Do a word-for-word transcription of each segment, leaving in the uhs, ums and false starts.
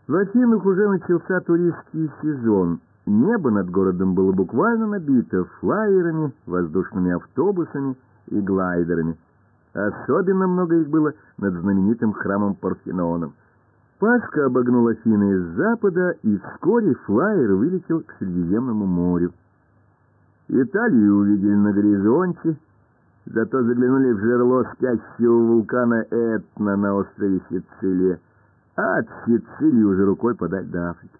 В Афинах уже начался туристский сезон. Небо над городом было буквально набито флайерами, воздушными автобусами и глайдерами. Особенно много их было над знаменитым храмом Парфеноном. Пасха обогнул Афины с запада, и вскоре флайер вылетел к Средиземному морю. Италию увидели на горизонте, зато заглянули в жерло спящего вулкана Этна на острове Сицилия, а от Сицилии уже рукой подать до Африки.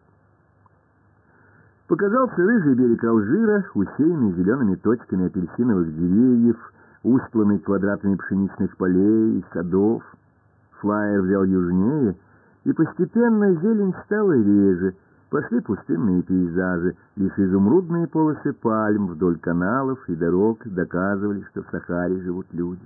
Показался рыжий берег Алжира, усеянный зелеными точками апельсиновых деревьев, устланный квадратами пшеничных полей и садов. Флайер взял южнее, и постепенно зелень стала реже, пошли пустынные пейзажи, лишь изумрудные полосы пальм вдоль каналов и дорог доказывали, что в Сахаре живут люди.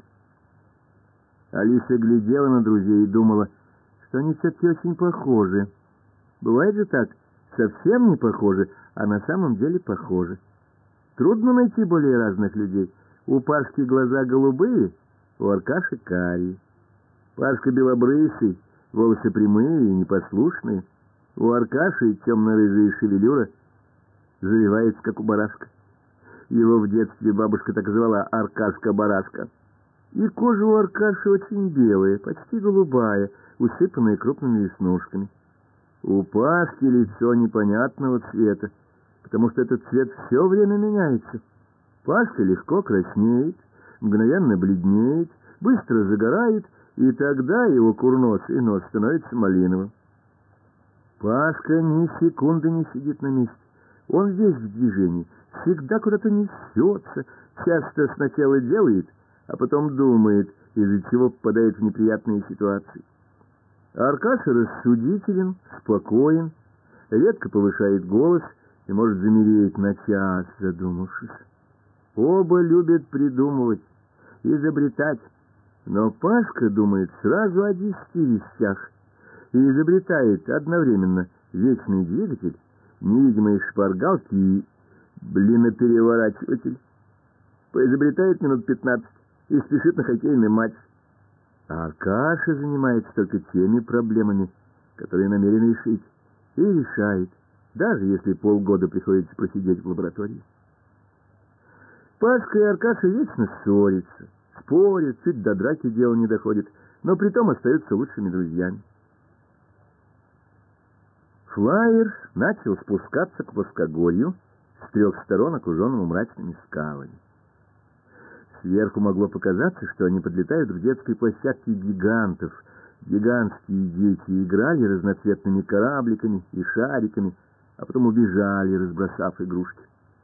Алиса глядела на друзей и думала, что они все-таки очень похожи. Бывает же так, совсем не похожи, а на самом деле похожи. Трудно найти более разных людей. У Пашки глаза голубые, у Аркаши карие. Пашка белобрысый, волосы прямые и непослушные. У Аркаши темно-рыжая шевелюра завивается, как у барашка. Его в детстве бабушка так звала Аркашка-барашка. И кожа у Аркаши очень белая, почти голубая, усыпанная крупными веснушками. У Пашки лицо непонятного цвета, потому что этот цвет все время меняется. Пашка легко краснеет, мгновенно бледнеет, быстро загорает, и тогда его курносый нос становится малиновым. Пашка ни секунды не сидит на месте. Он весь в движении, всегда куда-то несется, часто сначала делает, а потом думает, из-за чего попадает в неприятные ситуации. Аркаша рассудителен, спокоен, редко повышает голос и может замереть на час, задумавшись. Оба любят придумывать, изобретать, но Пашка думает сразу о десяти вещах и изобретает одновременно вечный двигатель, невидимые шпаргалки и блинопереворачиватель. Поизобретает минут пятнадцать и спешит на хоккейный матч. А Аркаша занимается только теми проблемами, которые намерен решить, и решает, даже если полгода приходится просидеть в лаборатории. Пашка и Аркаша вечно ссорятся, спорят, чуть до драки дело не доходит, но притом остаются лучшими друзьями. Флайер начал спускаться к плоскогорью, с трех сторон окруженному мрачными скалами. Сверху могло показаться, что они подлетают к детской площадке гигантов. Гигантские дети играли разноцветными корабликами и шариками, а потом убежали, разбросав игрушки.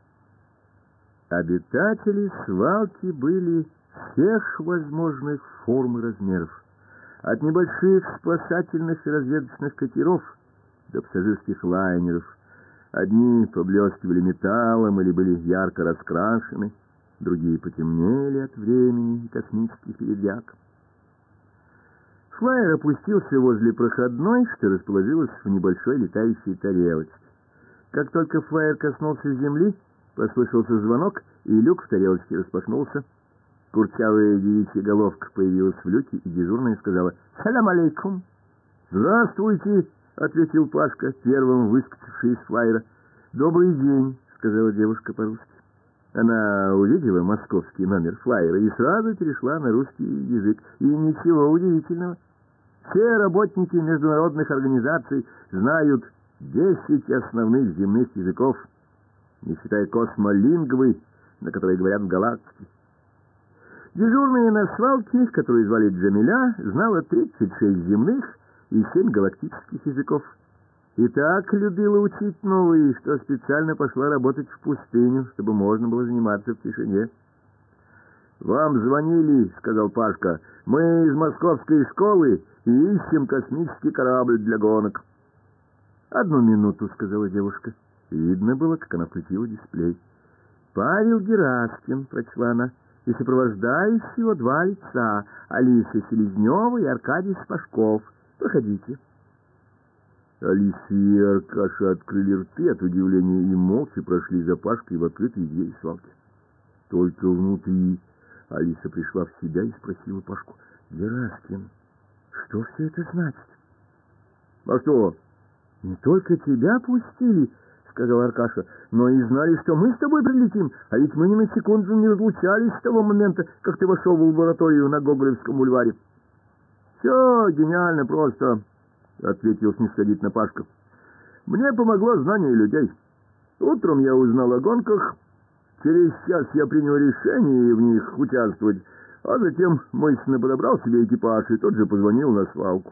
Обитатели свалки были всех возможных форм и размеров, от небольших спасательных и разведочных катеров до пассажирских лайнеров. Одни поблескивали металлом или были ярко раскрашены, другие потемнели от времени и космических передряг. Флайер опустился возле проходной, что расположилась в небольшой летающей тарелочке. Как только флайер коснулся земли, послышался звонок, и люк в тарелочке распахнулся. Курчавая девичья головка появилась в люке, и дежурная сказала «Салям алейкум». «Здравствуйте», — ответил Пашка, первым выскочивший из флайера. «Добрый день», — сказала девушка по-русски. Она увидела московский номер флайера и сразу перешла на русский язык. И ничего удивительного. Все работники международных организаций знают десять основных земных языков, не считая космолингвы, на которой говорят в галактике. Дежурная на свалке, которую звали Джамиля, знала тридцать шесть земных и семь галактических языков. И так любила учить новые, что специально пошла работать в пустыню, чтобы можно было заниматься в тишине. «Вам звонили», — сказал Пашка. «Мы из московской школы и ищем космический корабль для гонок». «Одну минуту», — сказала девушка. Видно было, как она включила дисплей. «Павел Гераскин», — прочла она, — «и сопровождающего два лица, Алиса Селезнева и Аркадий Спашков. Проходите». Алиса и Аркаша открыли рты от удивления и молча прошли за Пашкой в открытые двери свалки. Только внутри Алиса пришла в себя и спросила Пашку: «Гераскин, что все это значит?» «А что, Не только тебя пустили, — сказал Аркаша, — но и знали, что мы с тобой прилетим, а ведь мы ни на секунду не разлучались с того момента, как ты вошел в лабораторию на Гоголевском бульваре. — Все гениально просто, — ответил снисходительно Пашка. — Мне помогло знание людей. Утром я узнал о гонках, через час я принял решение в них участвовать, а затем мысленно подобрал себе экипаж и тут же позвонил на свалку.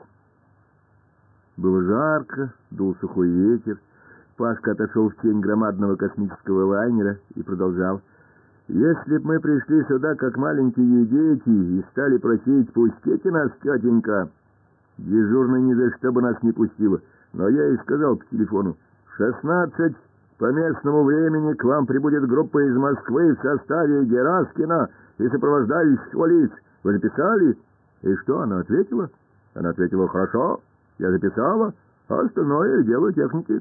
Было жарко, дул сухой ветер. Пашка отошел в тень громадного космического лайнера и продолжал. «Если б мы пришли сюда, как маленькие дети, и стали просить, пустите нас, тетенька, дежурная ни за что бы нас не пустила. Но я ей сказал по телефону, в шестнадцать по местному времени к вам прибудет группа из Москвы в составе Гераскина и сопровождающих лиц. Вы записали?» И что она ответила? Она ответила, «Хорошо, я записала, а остальное дело техники».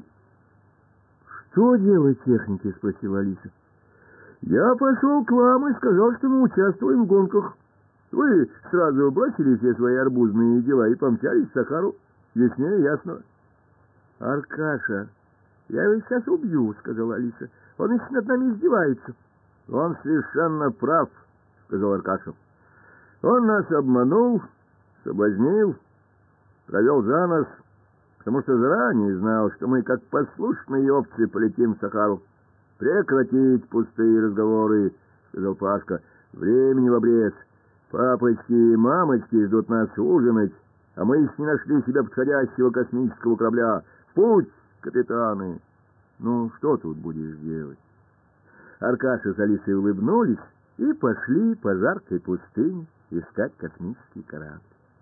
«Что дело техники?» — спросила Алиса. «Я пошел к вам и сказал, что мы участвуем в гонках. Вы сразу бросили все свои арбузные дела и помчались в Сахару. Яснее ясно». «Аркаша, я его сейчас убью», — сказала Алиса. «Он еще над нами издевается». «Он совершенно прав», — сказал Аркаша. «Он нас обманул, соблазнил, провел за нос, потому что заранее знал, что мы, как послушные овцы, полетим в Сахару. Прекратить пустые разговоры, — сказал Пашка, — времени в обрез. Папочки и мамочки ждут нас ужинать, а мы еще не нашли себе подходящего космического корабля. Путь, капитаны!» «Ну, что тут будешь делать?» Аркаша с Алисой улыбнулись и пошли по жаркой пустыне искать космический корабль.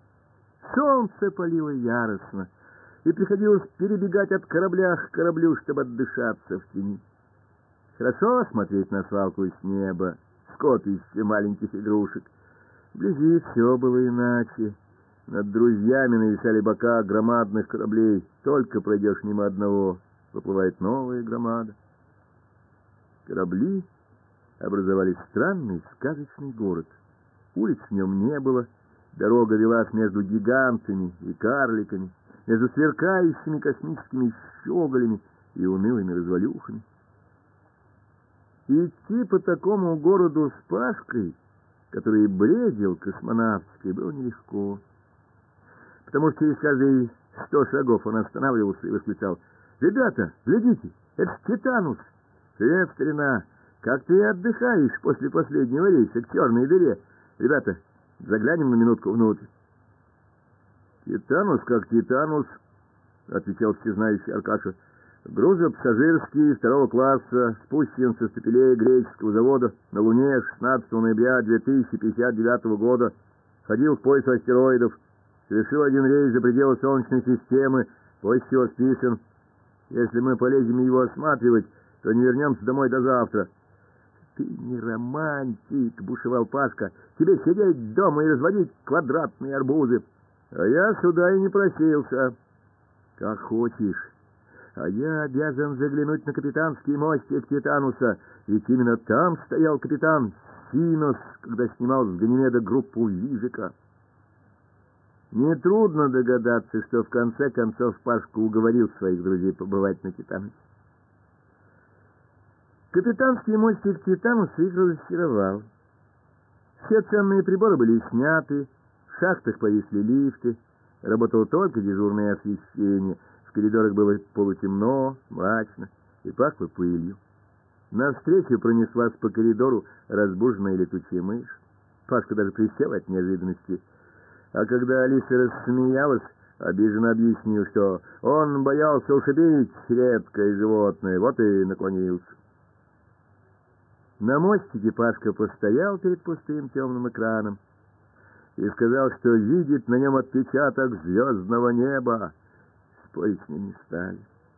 Солнце палило яростно, и приходилось перебегать от корабля к кораблю, чтобы отдышаться в тени. Хорошо смотреть на свалку с неба, скопище маленьких игрушек. Вблизи все было иначе. Над друзьями нависали бока громадных кораблей. Только пройдешь мимо одного, выплывает новая громада. Корабли образовали странный сказочный город. Улиц в нем не было. Дорога велась между гигантами и карликами, между сверкающими космическими щеголями и унылыми развалюхами. Идти по такому городу с Пашкой, который бредил космонавтикой, было нелегко, потому что через каждые сто шагов он останавливался и восклицал: «Ребята, глядите, это Титанус! Привет, старина! Как ты отдыхаешь после последнего рейса к черной дыре? Ребята, заглянем на минутку внутрь». «Титанус как Титанус», — отвечал всезнающий Аркаша. «Грузопассажирский второго класса, спущен со стапелей греческого завода на Луне шестнадцатого ноября две тысячи пятьдесят девятого года. Ходил в пояс астероидов, совершил один рейс за пределы Солнечной системы, после чего списан. Если мы полезем его осматривать, то не вернемся домой до завтра». «Ты не романтик», — бушевал Пашка. «Тебе сидеть дома и разводить квадратные арбузы». «А я сюда и не просился». «Как хочешь. А я обязан заглянуть на капитанский мостик Титануса, ведь именно там стоял капитан Синос, когда снимал с Ганимеда группу Вижика». Нетрудно догадаться, что в конце концов Пашка уговорил своих друзей побывать на Титанусе. Капитанский мостик Титануса их разочаровал. Все ценные приборы были сняты, в шахтах повисли лифты, работало только дежурное освещение, в коридорах было полутемно, мрачно и пахло пылью. Навстречу пронеслась по коридору разбуженная летучая мышь. Пашка даже присел от неожиданности, а когда Алиса рассмеялась, обиженно объяснил, что он боялся ушибить редкое животное, вот и наклонился. На мостике Пашка постоял перед пустым темным экраном и сказал, что видит на нем отпечаток звездного неба. Спорить с ним не стали.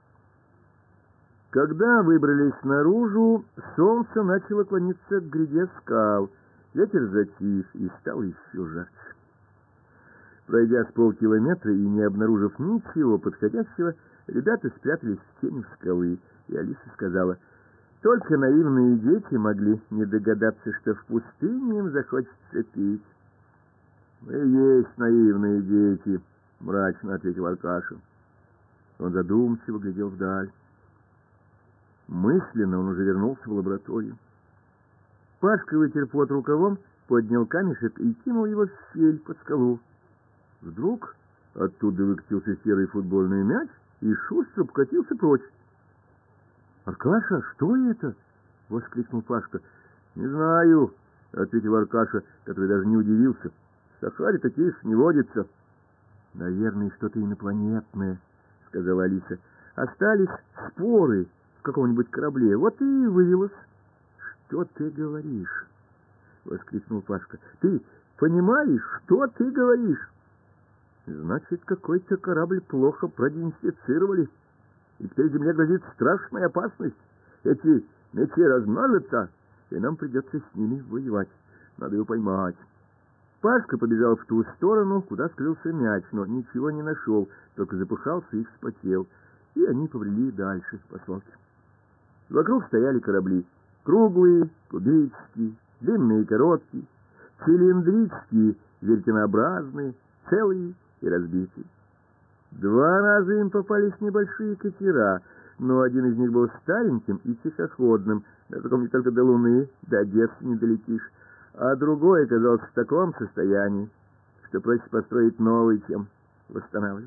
Когда выбрались наружу, солнце начало клониться к гряде скал. Ветер затих и стал еще жарче. Пройдя с полкилометра и не обнаружив ничего подходящего, ребята спрятались в тени скалы, и Алиса сказала: «Только наивные дети могли не догадаться, что в пустыне им захочется пить». «Мы есть наивные дети», — мрачно ответил Аркаша. Он задумчиво глядел вдаль. Мысленно он уже вернулся в лабораторию. Пашка вытер пот рукавом, поднял камешек и кинул его в щель под скалу. Вдруг оттуда выкатился серый футбольный мяч и шустро покатился прочь. «Аркаша, что это?» — воскликнул Пашка. «Не знаю», — ответил Аркаша, который даже не удивился. «В Сахаре таких не водится». «Наверное, что-то инопланетное», — сказала Алиса. «Остались споры в каком-нибудь корабле, вот и вывелось». «Что ты говоришь?» — воскликнул Пашка. «Ты понимаешь, что ты говоришь?» «Значит, какой-то корабль плохо продезинфицировали, и теперь Земле грозит страшная опасность. Эти мечи размножатся, и нам придется с ними воевать. Надо его поймать». Пашка побежал в ту сторону, куда скрылся мяч, но ничего не нашел, только запыхался и вспотел, и они побрели дальше по свалке. Вокруг стояли корабли. Круглые, кубические, длинные и короткие, цилиндрические, веретенообразные, целые и разбитые. Два раза им попались небольшие катера, но один из них был стареньким и тихоходным, на таком не только до Луны, до Одессы не долетишь, а другой оказался в таком состоянии, что проще построить новый, чем восстанавливать.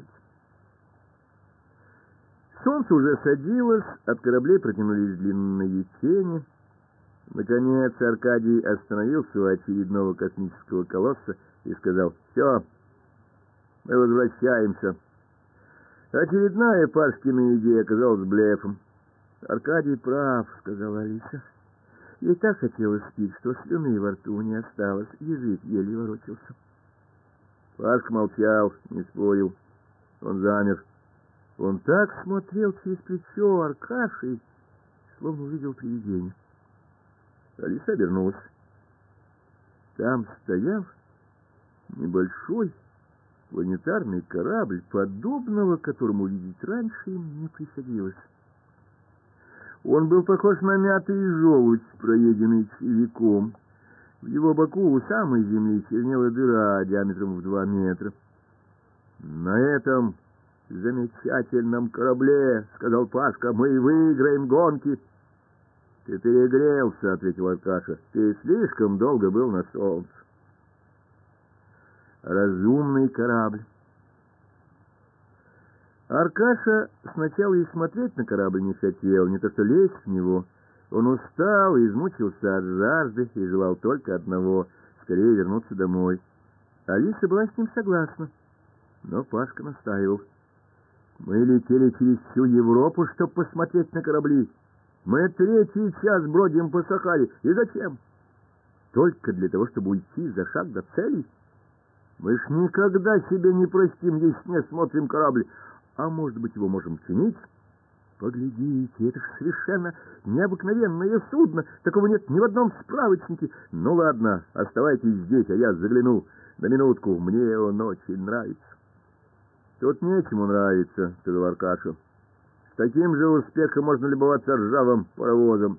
Солнце уже садилось, от кораблей протянулись длинные тени. Наконец Аркадий остановился у очередного космического колосса и сказал: «Все, мы возвращаемся». Очередная Пашкина идея оказалась блефом. «Аркадий прав», — сказала Алиса. Ей так хотелось пить, что слюны во рту не осталось, язык еле ворочался. Пашка молчал, не спорил. Он замер. Он так смотрел через плечо Аркаши, словно увидел привидение. Алиса обернулась. Там стоял небольшой планетарный корабль, подобного которому видеть раньше им не приходилось. Он был похож на мятый желудь, проеденный червяком. В его боку у самой земли чернела дыра диаметром в два метра. «На этом замечательном корабле, — сказал Пашка, — мы выиграем гонки». «Ты перегрелся, — ответил Аркаша, — ты слишком долго был на солнце». Разумный корабль. Аркаша сначала и смотреть на корабль не хотел, не то что лезть в него. Он устал и измучился от жажды и желал только одного — скорее вернуться домой. Алиса была с ним согласна, но Пашка настаивал. «Мы летели через всю Европу, чтобы посмотреть на корабли. Мы третий час бродим по Сахаре. И зачем? Только для того, чтобы уйти за шаг до цели? Мы ж никогда себе не простим, если не смотрим корабль. А может быть, его можем чинить? Поглядите, это ж совершенно необыкновенное судно. Такого нет ни в одном справочнике. Ну ладно, оставайтесь здесь, а я загляну на минутку. Мне он очень нравится». «Тут нечему нравится, — сказал Аркаша. С таким же успехом можно любоваться ржавым паровозом».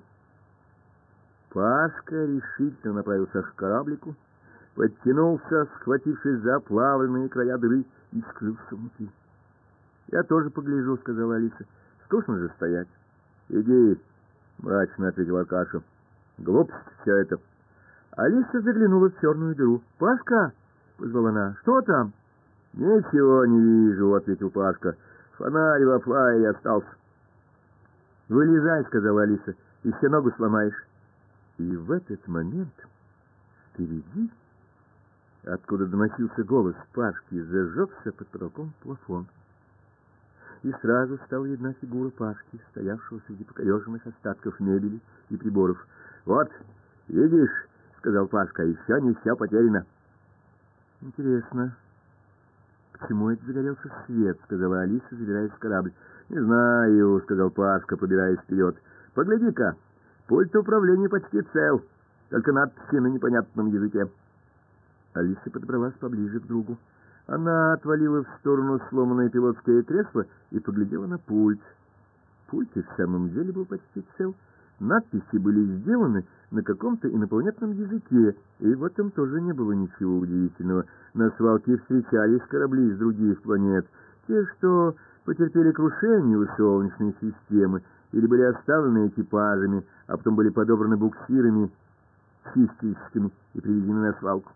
Пашка решительно направился к кораблику, подтянулся, схватившись за оплавленные края дыры, и скрылся внутри. «Я тоже погляжу, — сказала Алиса. — Скучно же стоять». «Иди, — мрачно ответил Аркаша. — Глупость все это». Алиса заглянула в черную дыру. «Пашка! — позвала она. — Что там?» «Ничего не вижу, — ответил Пашка. — Фонарь во флайере остался». «Вылезай, — сказала Алиса, — еще ногу сломаешь». И в этот момент впереди, откуда доносился голос Пашки, зажегся под потолком плафон. И сразу стала видна фигура Пашки, стоявшего среди покореженных остатков мебели и приборов. «Вот, видишь, — сказал Пашка, — еще не все потеряно». «Интересно, к чему это загорелся свет? — сказала Алиса, забираясь в корабль. — Не знаю, — сказал Пашка, побираясь вперед. — Погляди-ка, пульт управления почти цел, только надписи на непонятном языке. Алиса подобралась поближе к другу. Она отвалила в сторону сломанное пилотское кресло и поглядела на пульт. Пульт и в самом деле был почти цел. Надписи были сделаны на каком-то инопланетном языке, и в этом тоже не было ничего удивительного. На свалке встречались корабли из других планет, те, что потерпели крушение у Солнечной системы или были оставлены экипажами, а потом были подобраны буксирами, чистильщиками и привезены на свалку.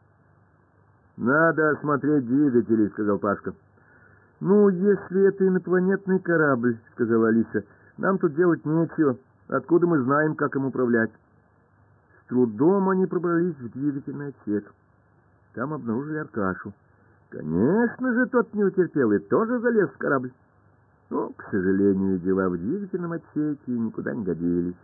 «Надо осмотреть двигатели», — сказал Пашка. «Ну, если это инопланетный корабль», — сказала Алиса, — «нам тут делать нечего. Откуда мы знаем, как им управлять?» С трудом они пробрались в двигательный отсек. Там обнаружили Аркашу. Конечно же, тот не утерпел и тоже залез в корабль. Но, к сожалению, дела в двигательном отсеке никуда не годились.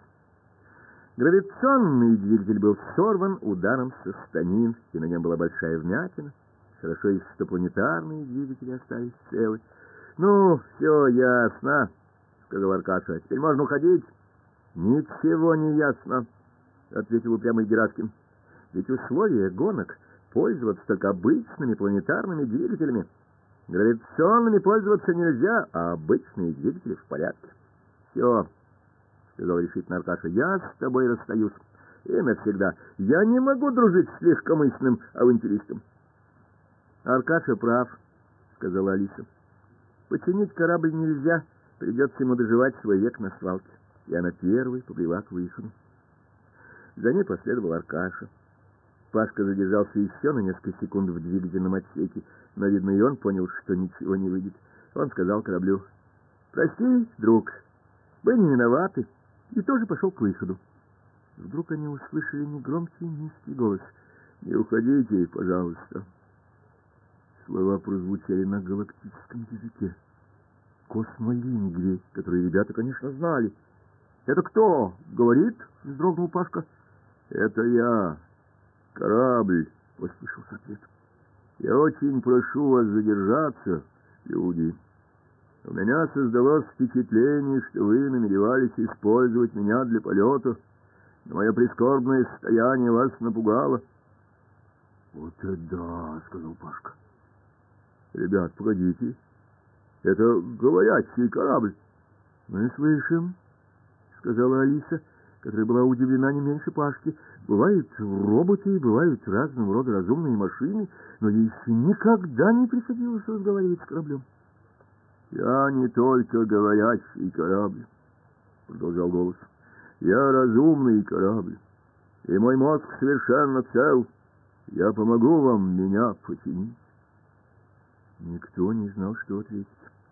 Гравитационный двигатель был сорван ударом со станин, и на нем была большая вмятина. Хорошо, если что планетарные двигатели остались целы. «Ну, все ясно», — сказал Аркаша. «Теперь можно уходить». «Ничего не ясно», — ответил упрямый Гераскин. «Ведь условия гонок пользоваться только обычными планетарными двигателями. Гравитационными пользоваться нельзя, а обычные двигатели в порядке». «Все», — сказал решительно Аркаша, — «я с тобой расстаюсь. И навсегда. Я не могу дружить с легкомысленным авантюристом». «Аркаша прав», — сказала Алиса. «Починить корабль нельзя, придется ему доживать свой век на свалке». И она первой побрела к выходу. За ней последовал Аркаша. Пашка задержался еще на несколько секунд в двигательном отсеке, но, видно, и он понял, что ничего не выйдет. Он сказал кораблю: «Прости, друг, вы не виноваты», и тоже пошел к выходу. Вдруг они услышали негромкий низкий голос: «Не уходите, пожалуйста». Слова прозвучали на галактическом языке, космолингве, который ребята, конечно, знали. «Это кто говорит?» — вздрогнул Пашка. «Это я. Корабль», — послышался ответ. «Я очень прошу вас задержаться, люди. У меня создалось впечатление, что вы намеревались использовать меня для полета, но мое прискорбное состояние вас напугало». «Вот это да!» — сказал Пашка. «Ребят, погодите. Это говорящий корабль». «Мы слышим», — сказала Алиса, которая была удивлена не меньше Пашки. «Бывают роботы, бывают разного рода разумные машины, но ей еще никогда не приходилось разговаривать с кораблем». «Я не только говорящий корабль», — продолжал голос. «Я разумный корабль, и мой мозг совершенно цел. Я помогу вам меня починить». Никто не знал, что ответить.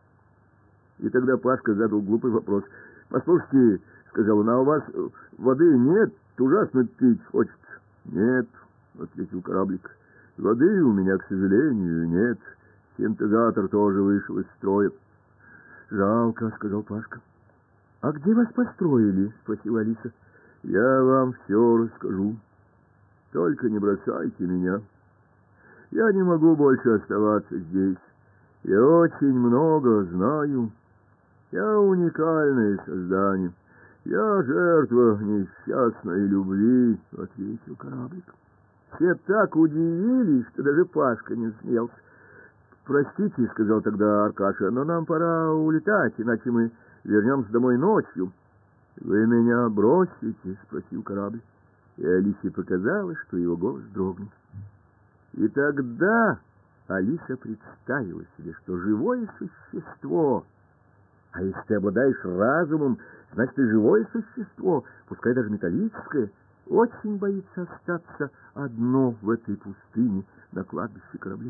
И тогда Пашка задал глупый вопрос. «Послушайте, — сказал он, — а у вас воды нет? Ужасно пить хочется». «Нет, — ответил кораблик, — воды у меня, к сожалению, нет. Синтезатор тоже вышел из строя». «Жалко, — сказал Пашка. — А где вас построили? — спросила Алиса. — Я вам все расскажу. Только не бросайте меня. Я не могу больше оставаться здесь. Я очень много знаю. Я уникальное создание. Я жертва несчастной любви, — ответил кораблик. Все так удивились, что даже Пашка не смеялся. «Простите, — сказал тогда Аркаша, — но нам пора улетать, иначе мы вернемся домой ночью». «Вы меня бросите? — спросил корабль. И Алисе показалось, что его голос дрогнет. И тогда Алиса представила себе, что живое существо, а если ты обладаешь разумом, значит, и живое существо, пускай даже металлическое, очень боится остаться одно в этой пустыне на кладбище кораблей.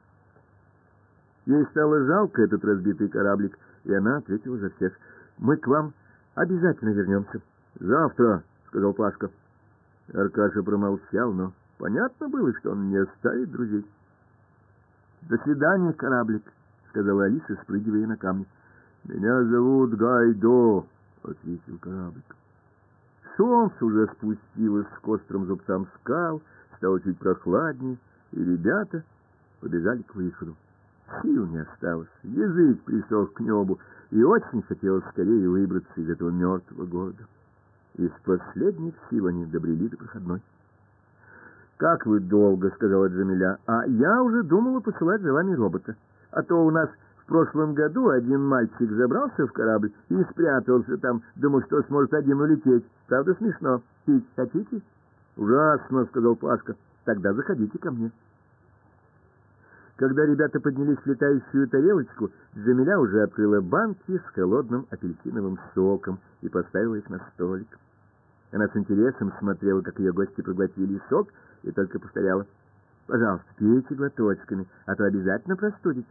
Ей стало жалко этот разбитый кораблик, и она ответила за всех: «Мы к вам обязательно вернемся». «Завтра, — сказал Пашка». Аркаша промолчал, но понятно было, что он не оставит друзей. «До свидания, кораблик», — сказала Алиса, спрыгивая на камни. «Меня зовут Гайдо», — ответил кораблик. Солнце уже спустилось к острым зубцам скал, стало чуть прохладнее, и ребята побежали к выходу. Сил не осталось, язык присох к небу, и очень хотелось скорее выбраться из этого мертвого города. Из последних сил они добрели до проходной. «Как вы долго, — сказала Джамиля, — а я уже думала посылать за вами робота. А то у нас в прошлом году один мальчик забрался в корабль и спрятался там, думал, что сможет один улететь. Правда, смешно. Пить хотите?» «Ужасно, — сказал Пашка. — Тогда заходите ко мне». Когда ребята поднялись в летающую тарелочку, Джамиля уже открыла банки с холодным апельсиновым соком и поставила их на столик. Она с интересом смотрела, как ее гости проглотили сок, и только повторяла: «Пожалуйста, пейте глоточками, а то обязательно простудитесь».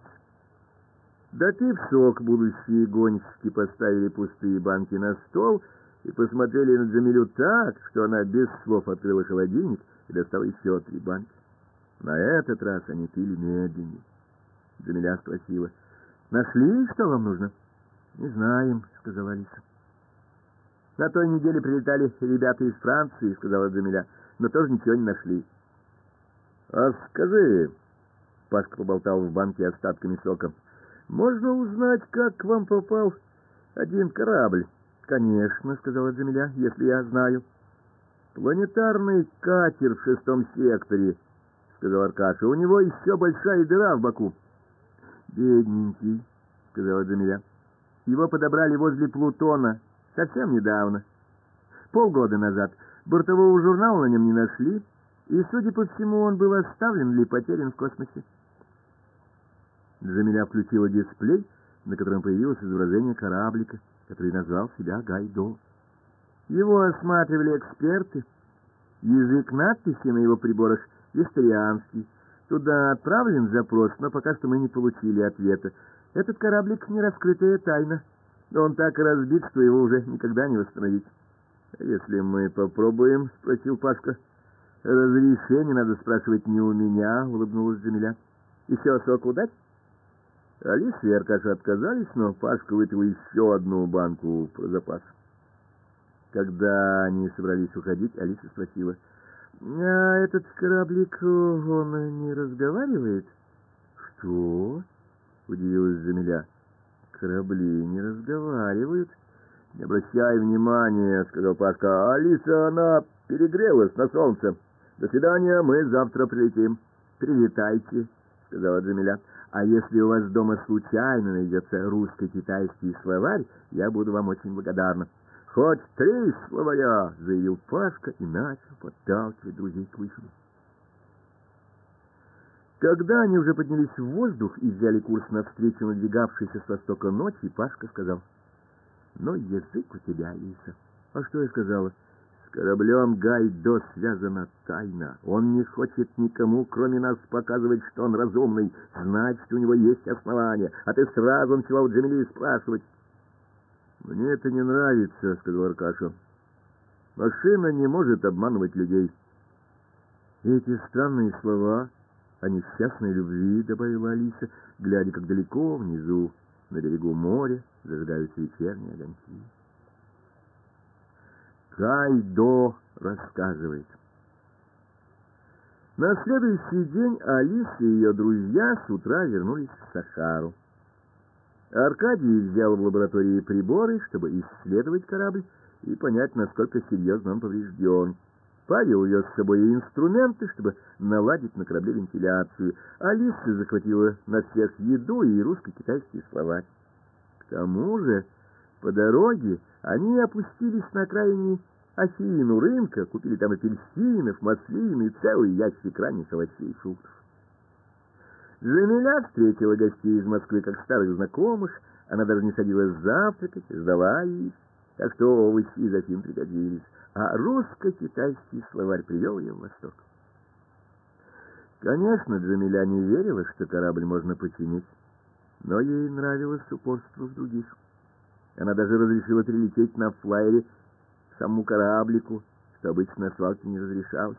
Допив сок, будущие гонщики поставили пустые банки на стол и посмотрели на Джамилю так, что она без слов открыла холодильник и достала еще три банки. На этот раз они пили медленнее. Джамиля спросила: «Нашли, что вам нужно?» «Не знаем», — сказала Алиса. «На той неделе прилетали ребята из Франции», — сказала Джамиля, — «но тоже ничего не нашли». «А скажи», — Пашка поболтал в банке остатками сока, — «можно узнать, как к вам попал один корабль?» «Конечно», — сказала Джамиля, — «если я знаю». «Планетарный катер в шестом секторе», — сказал Аркаша, — «у него еще большая дыра в боку». «Бедненький», — сказала Джамиля. «Его подобрали возле Плутона совсем недавно. Полгода назад бортового журнала на нем не нашли, и, судя по всему, он был оставлен или потерян в космосе». Джамиля включила дисплей, на котором появилось изображение кораблика, который назвал себя Гайдо. Его осматривали эксперты. Язык надписи на его приборах вестрианский. Туда отправлен запрос, но пока что мы не получили ответа. Этот кораблик — не раскрытая тайна. Он так разбит, что его уже никогда не восстановить. «Если мы попробуем?» — спросил Пашка. «Разрешение надо спрашивать не у меня», — улыбнулась Джамиля. «Еще соку дать?» Алиса и Аркаша отказались, но Пашка выпил еще одну банку про запас. Когда они собрались уходить, Алиса спросила: «А этот кораблик, он не разговаривает?» «Что?» — удивилась Джамиля. «Корабли не разговаривают?» «Не обращай внимания», — сказал Пашка. «Алиса, она перегрелась на солнце. До свидания, мы завтра прилетим». «Прилетайте», — сказала Джамиля. «А если у вас дома случайно найдется русско-китайский словарь, я буду вам очень благодарна». «Хоть три словаря», — заявил Пашка и начал подталкивать друзей к выходу. Когда они уже поднялись в воздух и взяли курс навстречу надвигавшейся с востока ночи, Пашка сказал: «Ну, язык у тебя, Алиса». «А что я сказала?» «С кораблем Гайдо связана тайна. Он не хочет никому, кроме нас, показывать, что он разумный. Значит, у него есть основания. А ты сразу начала у Джамили спрашивать». «Мне это не нравится», — сказал Аркаша. «Машина не может обманывать людей». «Эти странные слова о несчастной любви», — добавила Алиса, глядя, как далеко внизу, на берегу моря, зажигаются вечерние огоньки. Гайдо рассказывает. На следующий день Алиса и ее друзья с утра вернулись в Сахару. Аркадий взял в лаборатории приборы, чтобы исследовать корабль и понять, насколько серьезно он поврежден. Павел вез с собой инструменты, чтобы наладить на корабле вентиляцию. Алиса захватила на всех еду и русско-китайский словарь. К тому же по дороге они опустились на окраине Афину рынка, купили там апельсинов, маслин и целый ящик ранних овощей и фруктов. Джамиля встретила гостей из Москвы как старых знакомых, она даже не садилась завтракать, ждала их, так что овощи из Афин пригодились, а русско-китайский словарь привел ее в восторг. Конечно, Джамиля не верила, что корабль можно починить, но ей нравилось упорство в других. Она даже разрешила прилететь на флайере к самому кораблику, что обычно на свалке не разрешалось.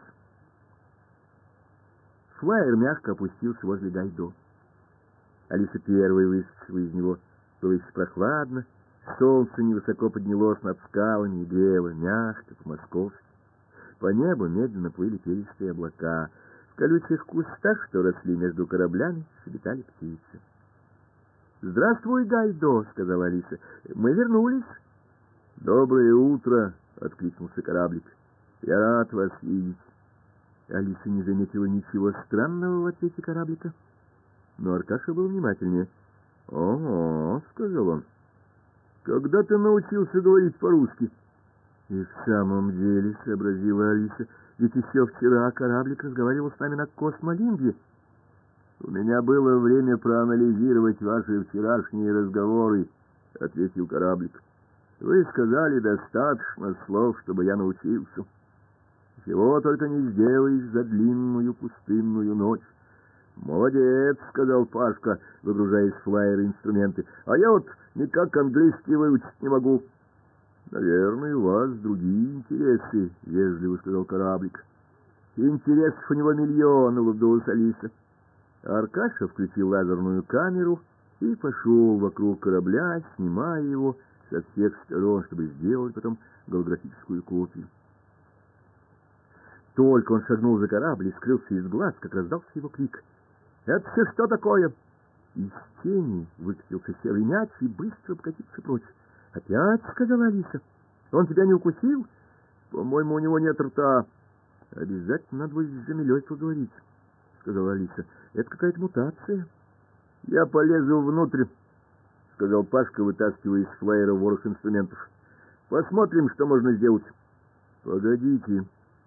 Флайер мягко опустился возле Гайдо. Алиса первой выскочила из него. Было еще прохладно, солнце невысоко поднялось над скалами и грело, мягко, по-московски. По небу медленно плыли перистые облака. В колючих кустах, что росли между кораблями, щебетали птицы. «Здравствуй, Гайдо», — сказала Алиса. «Мы вернулись». «Доброе утро», — откликнулся кораблик. «Я рад вас видеть». Алиса не заметила ничего странного в ответе кораблика, но Аркаша был внимательнее. «Ого», — сказал он, — «когда ты научился говорить по-русски?» «И в самом деле», — сообразила Алиса, — «ведь еще вчера кораблик разговаривал с нами на космолингве». У меня было время проанализировать ваши вчерашние разговоры, — ответил кораблик. Вы сказали достаточно слов, чтобы я научился. Чего только не сделаешь за длинную пустынную ночь. Молодец, — сказал Пашка, выгружая из флайера инструменты. А я вот никак английский выучить не могу. Наверное, у вас другие интересы, — вежливо сказал кораблик. Интересов у него миллион, — улыбнулась Алиса. Аркаша включил лазерную камеру и пошел вокруг корабля, снимая его со всех сторон, чтобы сделать потом голографическую копию. Только он шагнул за корабль и скрылся из глаз, как раздался его крик. «Это все что такое?» Из тени выкатился серый мяч и быстро покатился прочь. «Опять?» — сказала Алиса. «Он тебя не укусил?» «По-моему, у него нет рта». «Обязательно надо будет с Джамилей поговорить», — сказала Алиса. «Это какая-то мутация». «Я полезу внутрь», — сказал Пашка, вытаскивая из флайера ворох инструментов. «Посмотрим, что можно сделать». «Погодите»,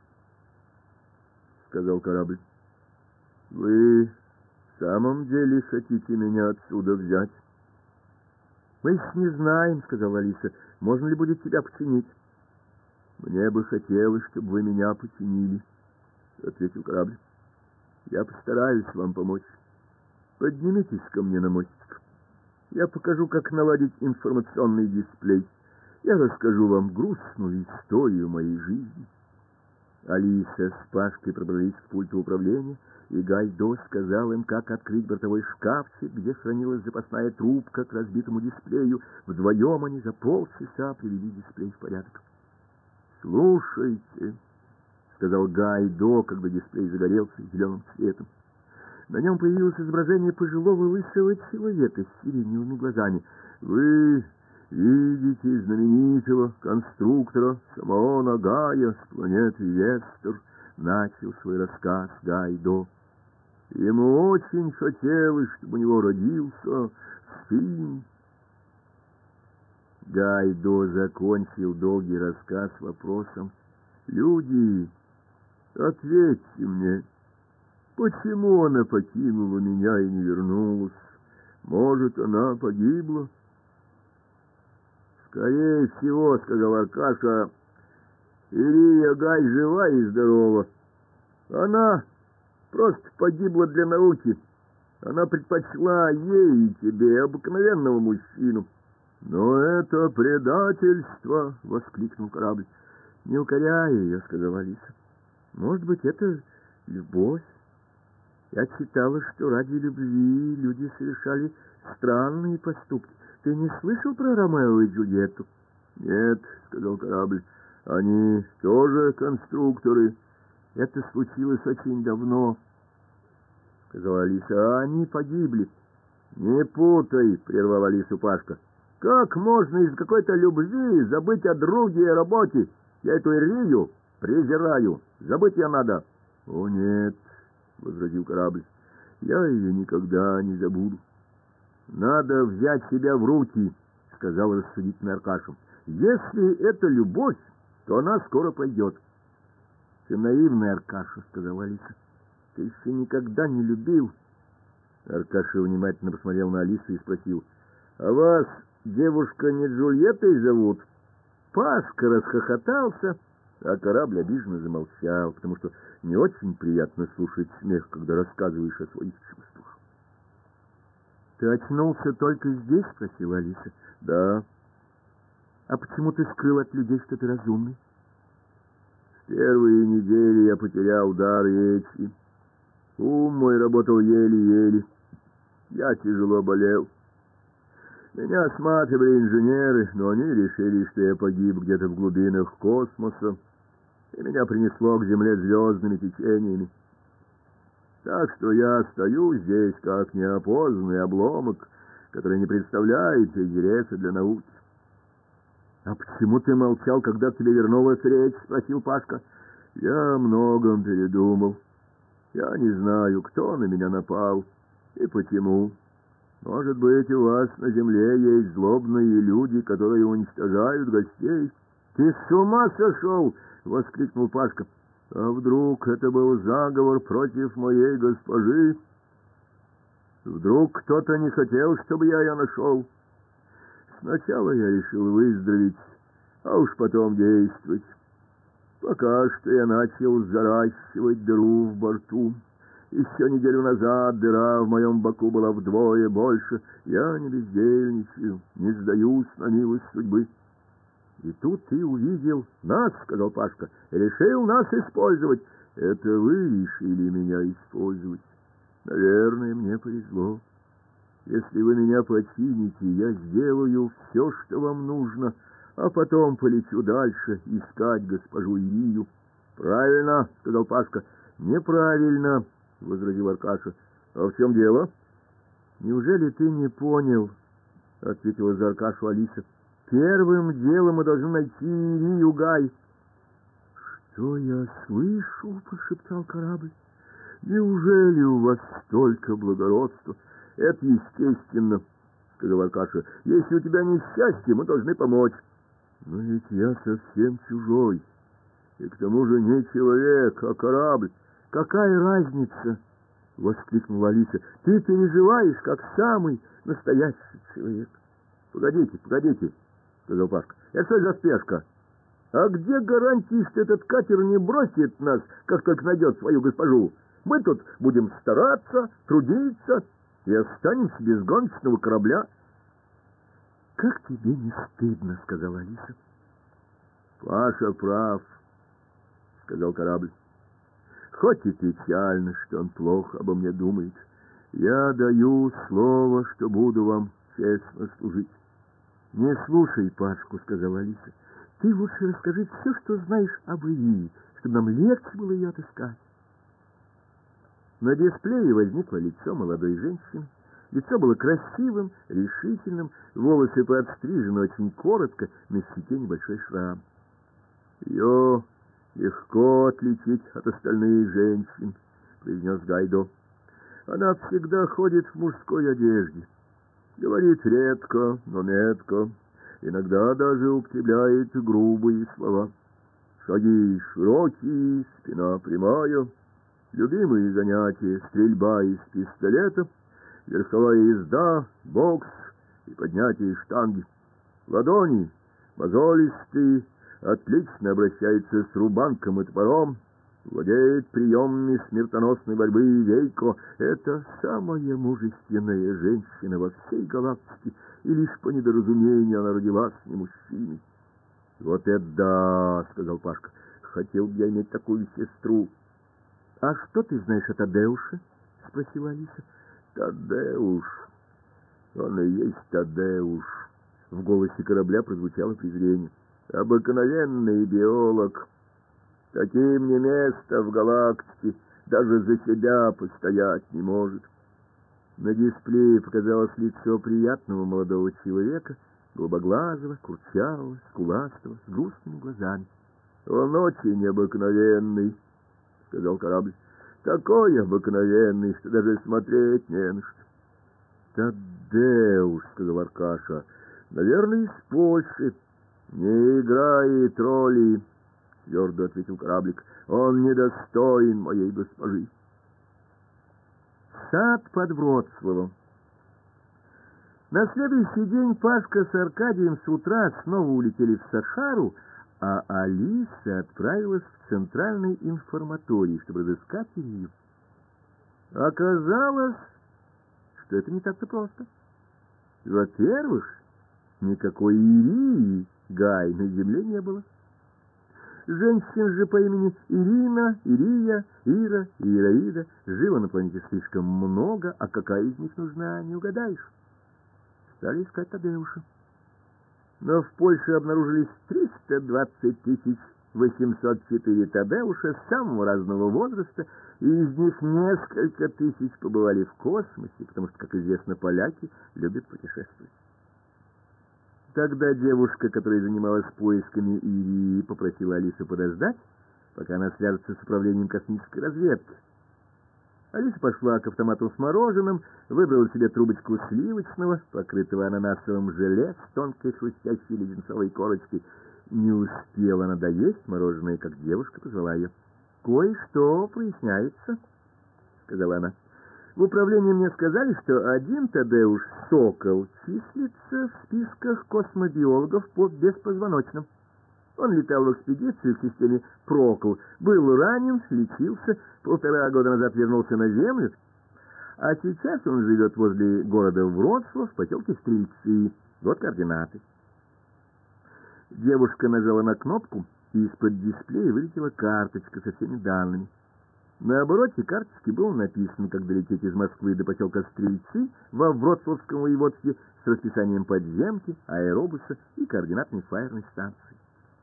— сказал корабль. «Вы в самом деле хотите меня отсюда взять?» «Мы еще не знаем», — сказала Алиса. «Можно ли будет тебя починить?» «Мне бы хотелось, чтобы вы меня починили», — ответил корабль. «Я постараюсь вам помочь. Поднимитесь ко мне на мостик. Я покажу, как наладить информационный дисплей. Я расскажу вам грустную историю моей жизни». Алиса с Пашкой пробрались в пульт управления, и Гайдо сказал им, как открыть бортовой шкафчик, где хранилась запасная трубка к разбитому дисплею. Вдвоем они за полчаса привели дисплей в порядок. «Слушайте», — сказал Гайдо, когда дисплей загорелся зеленым цветом. На нем появилось изображение пожилого лысого человека с сиреневыми глазами. «Вы видите знаменитого конструктора Самоона Гая с планеты Вестер», — начал свой рассказ Гайдо. «Ему очень хотелось, чтобы у него родился сын». Гайдо закончил долгий рассказ вопросом: «Люди, ответьте мне, почему она покинула меня и не вернулась? Может, она погибла?» «Скорее всего, — сказал Аркаша, — Ирия Гай жива и здорова. Она просто погибла для науки. Она предпочла ей и тебе обыкновенного мужчину». «Но это предательство!» — воскликнул корабль. «Не укоряй ее, — сказала Алиса. Может быть, это любовь. Я читала, что ради любви люди совершали странные поступки. Ты не слышал про Ромео и Джульетту?» «Нет, — сказал корабль, — они тоже конструкторы». «Это случилось очень давно, — сказала Алиса, — а они погибли». «Не путай, — прервал Алису Пашка. Как можно из какой-то любви забыть о друге и работе? Я эту Ирию презираю. Забыть ее надо». «О, нет, — возразил корабль, — я ее никогда не забуду». «Надо взять себя в руки, — сказал рассудительный Аркаша. Если это любовь, то она скоро пойдет». «Ты наивный, Аркаша, — сказала Алиса. Ты еще никогда не любил». Аркаша внимательно посмотрел на Алису и спросил: «А вас, девушка, не Джульеттой зовут?» Пашка расхохотался, а корабль обиженно замолчал, потому что не очень приятно слушать смех, когда рассказываешь о своих чувствах. «Ты очнулся только здесь? — спросила Алиса. — Да». «А почему ты скрыл от людей, что ты разумный?» «В первые недели я потерял дар речи. Ум мой работал еле-еле. Я тяжело болел. Меня осматривали инженеры, но они решили, что я погиб где-то в глубинах космоса, и меня принесло к Земле звездными течениями. Так что я стою здесь, как неопознанный обломок, который не представляет интереса для науки». «А почему ты молчал, когда к тебе вернулась речь?» — спросил Пашка. «Я о многом передумал. Я не знаю, кто на меня напал и почему. Может быть, у вас на земле есть злобные люди, которые уничтожают гостей?» «Ты с ума сошел!» — воскликнул Пашка. «А вдруг это был заговор против моей госпожи?» Вдруг кто-то не хотел, чтобы я ее нашел. Сначала я решил выздороветь, а уж потом действовать. Пока что я начал заращивать дыру в борту. Еще неделю назад дыра в моем боку была вдвое больше. Я не бездельничаю, не сдаюсь на милость судьбы. И тут ты увидел нас, — сказал Пашка, — решил нас использовать. Это вы решили меня использовать. Наверное, мне повезло. Если вы меня почините, я сделаю все, что вам нужно, а потом полечу дальше искать госпожу Ирию. — Правильно, — сказал Пашка. — Неправильно, — возразил Аркаша. — А в чем дело? — Неужели ты не понял, — ответила за Аркашу Алиса. — Первым делом мы должны найти Ирию, Гай. — Что я слышу? — прошептал корабль. — Неужели у вас столько благородства? — Это естественно, — сказал Аркаша. — Если у тебя несчастье, мы должны помочь. — Но ведь я совсем чужой. И к тому же не человек, а корабль. — Какая разница? — воскликнула Алиса. — Ты переживаешь, как самый настоящий человек. — Погодите, погодите, — сказал Пашка. — Это что за спешка? А где гарантии, что этот катер не бросит нас, как только найдет свою госпожу? Мы тут будем стараться, трудиться и останемся без гоночного корабля. — Как тебе не стыдно, — сказала Алиса. — Паша прав, — сказал корабль. — Хоть и печально, что он плохо обо мне думает. Я даю слово, что буду вам честно служить. — Не слушай Пашку, — сказала Алиса. — Ты лучше расскажи все, что знаешь об Ирии, чтобы нам легче было ее отыскать. На дисплее возникло лицо молодой женщины. Лицо было красивым, решительным, волосы подстрижены очень коротко, на щеке небольшой шрам. Ее легко отличить от остальных женщин, — произнес Гайдо. Она всегда ходит в мужской одежде. Говорит редко, но метко. Иногда даже употребляет грубые слова. Шаги широкие, спина прямая. Любимые занятия — стрельба из пистолета, верховая езда, бокс и поднятие штанги. Ладони мозолистые, отлично обращается с рубанком и топором, владеет приемами смертоносной борьбы Вейко. Это самая мужественная женщина во всей галактике, и лишь по недоразумению она родилась не мужчиной. — Вот это да, — сказал Пашка, — хотел бы я иметь такую сестру. — А что ты знаешь о Тадеуше? — спросила Алиса. — Тадеуш, он и есть Тадеуш. В голосе корабля прозвучало презрение. Обыкновенный биолог. Таким не место в галактике, даже за себя постоять не может. На дисплее показалось лицо приятного молодого человека, голубоглазого, курчавого, скуластого, с грустными глазами. — Он очень обыкновенный, — сказал корабль. — Такой обыкновенный, что даже смотреть не на что. — Тадеуш, — сказал Аркаша, — наверное, из Польши. — Не играет роли, — твердо ответил кораблик. — Он недостоин моей госпожи. Сад под Вроцлавом. На следующий день Пашка с Аркадием с утра снова улетели в Сахару, а Алиса отправилась в центральный информаторий, чтобы разыскать Ирию. Оказалось, что это не так-то просто. Во-первых, никакой Ирии, Гай, на земле не было. Женщин же по имени Ирина, Ирия, Ира и Ираида жило на планете слишком много, а какая из них нужна, не угадаешь. Стали искать Тадеуша. Но в Польше обнаружились триста двадцать тысяч восемьсот четыре Тадеуша самого разного возраста, и из них несколько тысяч побывали в космосе, потому что, как известно, поляки любят путешествовать. Тогда девушка, которая занималась поисками Ирии, попросила Алису подождать, пока она свяжется с управлением космической разведки. Алиса пошла к автомату с мороженым, выбрала себе трубочку сливочного, покрытого ананасовым желе с тонкой хрустящей леденцовой корочкой. Не успела она доесть мороженое, как девушка позвала ее. — Кое-что проясняется, — сказала она. — В управлении мне сказали, что один Тадеуш Сокол числится в списках космобиологов по беспозвоночным. Он летал в экспедицию в системе Прокл, был ранен, лечился, полтора года назад вернулся на Землю, а сейчас он живет возле города Вроцлав в поселке Стрельцы. Вот координаты. Девушка нажала на кнопку, и из-под дисплея вылетела карточка со всеми данными. На обороте карточки было написано, как долететь из Москвы до поселка Стрельцы во Вроцлавском воеводстве с расписанием подземки, аэробуса и координатами флайерной станции.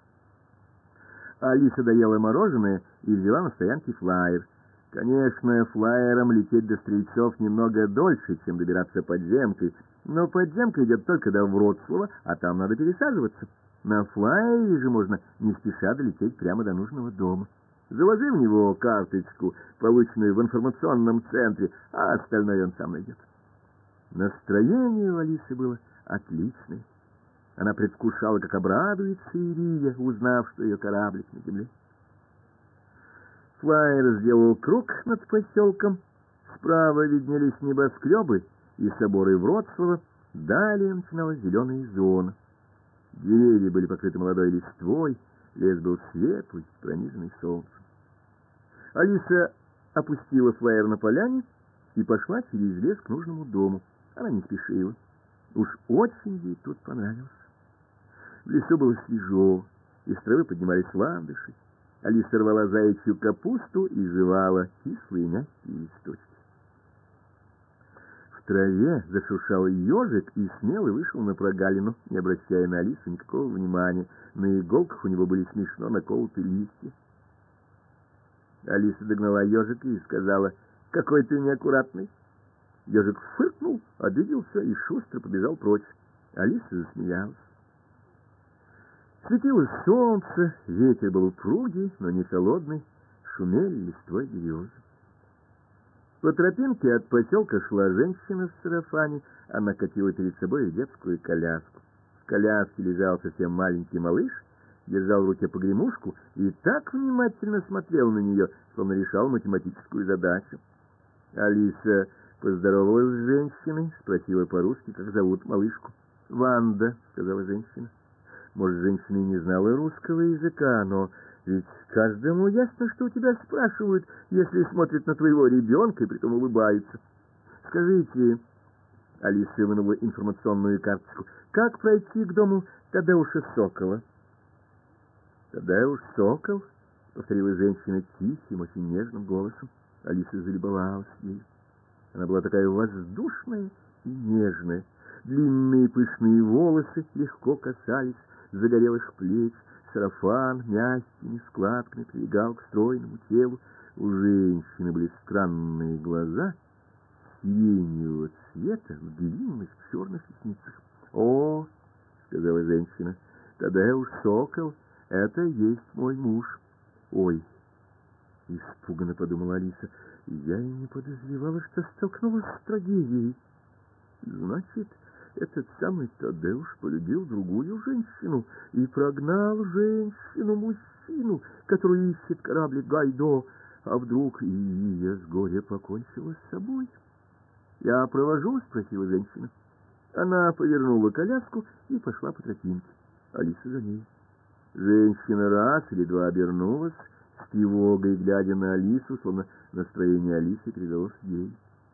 Алиса доела мороженое и взяла на стоянке флайер. Конечно, флайером лететь до Стрельцов немного дольше, чем добираться подземкой, но подземка идет только до Вроцлава, а там надо пересаживаться. На флайере же можно не спеша долететь прямо до нужного дома. Заложи в него карточку, полученную в информационном центре, а остальное он сам найдет. Настроение у Алисы было отличное. Она предвкушала, как обрадуется Ирия, узнав, что ее кораблик на земле. Флайер сделал круг над поселком. Справа виднелись небоскребы и соборы Вроцлава. Далее начиналась зеленая зона. Деревья были покрыты молодой листвой, лес был светлый, пронизанный солнцем. Алиса опустила флайер на поляне и пошла через лес к нужному дому. Она не спешила. Уж очень ей тут понравилось. В лесу было свежо, из травы поднимались ландыши. Алиса рвала заячью капусту и жевала кислые мягкие листочки. В траве зашуршал ежик и смело вышел на прогалину, не обращая на Алису никакого внимания. На иголках у него были смешно наколоты листья. Алиса догнала ежика и сказала: «Какой ты неаккуратный». Ежик фыркнул, обиделся и шустро побежал прочь. Алиса засмеялась. Светило солнце, ветер был упругий, но не холодный, шумели листвой березы. По тропинке от поселка шла женщина в сарафане, она катила перед собой детскую коляску. В коляске лежал совсем маленький малыш, держал в руке погремушку и так внимательно смотрел на нее, словно решал математическую задачу. Алиса поздоровалась с женщиной, спросила по-русски, как зовут малышку. «Ванда», — сказала женщина. Может, женщина и не знала русского языка, но ведь каждому ясно, что у тебя спрашивают, если смотрят на твоего ребенка и притом улыбаются. «Скажите», — Алиса вынула информационную карточку, — «как пройти к дому Тадеуша Сокола?» «Тадеуш Сокол?» — повторила женщина тихим, очень нежным голосом. Алиса залюбовалась ею. Она была такая воздушная и нежная. Длинные пышные волосы легко касались загорелых плеч, сарафан мягкими складками прилегал к стройному телу. У женщины были странные глаза сиреневого цвета в длинных черных ресницах. «О, — сказала женщина, — Тадеуш Сокол, это есть мой муж». «Ой, — испуганно подумала Алиса, — я и не подозревала, что столкнулась с трагедией. Значит, этот самый Тадеуш полюбил другую женщину и прогнал женщину-мужчину, которую ищет кораблик Гайдо, а вдруг и Ия с горя покончила с собой. «Я провожу?» — спросила женщина. Она повернула коляску и пошла по тропинке. Алиса за ней. Женщина раз или два обернулась, с тревогой глядя на Алису, словно настроение Алисы передалось ей.